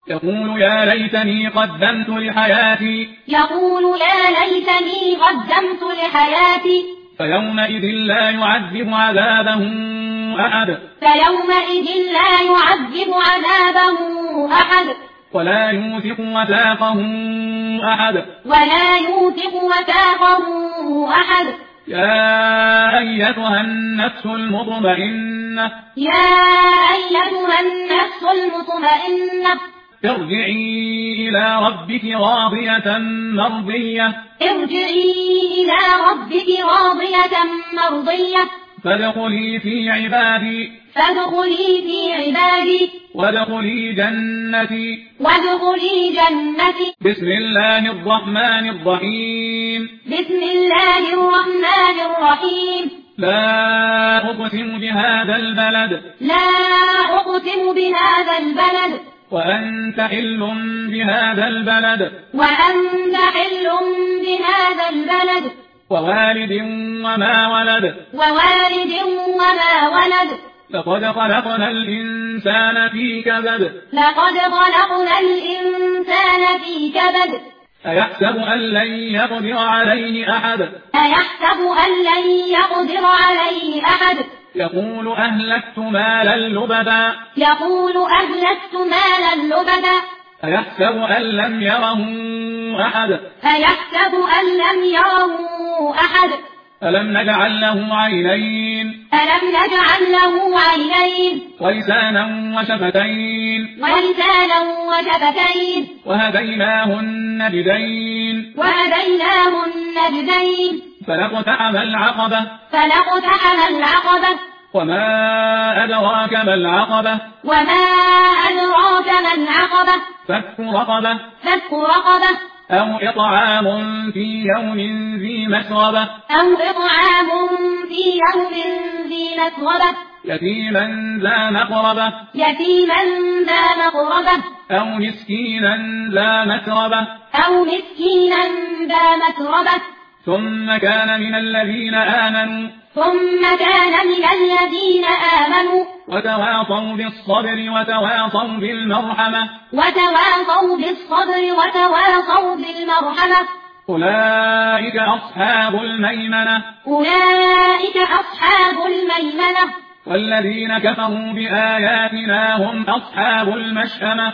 يقول يا ليتني قدمت لحياتي فيومئذ لا يعذب عذابه أحد ولا يوثق وثاقه أحد يا أيتها النفس المطمئنة ارجعي إلى ربك راضية مرضية فادخلي في عبادي وادخلي جنتي بسم الله الرحمن الرحيم لا أقسم بهذا البلد وأنت حل بهذا البلد ووالد وما ولد لقد خلقنا الإنسان في كبد أيحسب أن لن يقدر عليه أحد يقول أهلكت مالا لبدا أيحسب أن لم يره أحد ألم نجعل له عينين ولسانا وشفتين وهديناه النجدين فلاقتحم العقبة وما أدراك ما العقبة فك رقبة أو إطعام في يوم ذي مسغبة يتيما ذا مقربة أو مسكينا ذا متربة ثم كان من الذين آمنوا وتواصوا بالصبر وتواصوا بالمرحمة أولئك أصحاب الميمنة والذين كفروا بآياتنا هم أصحاب المشأمة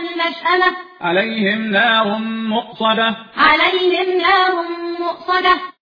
عليهم نار مؤصدة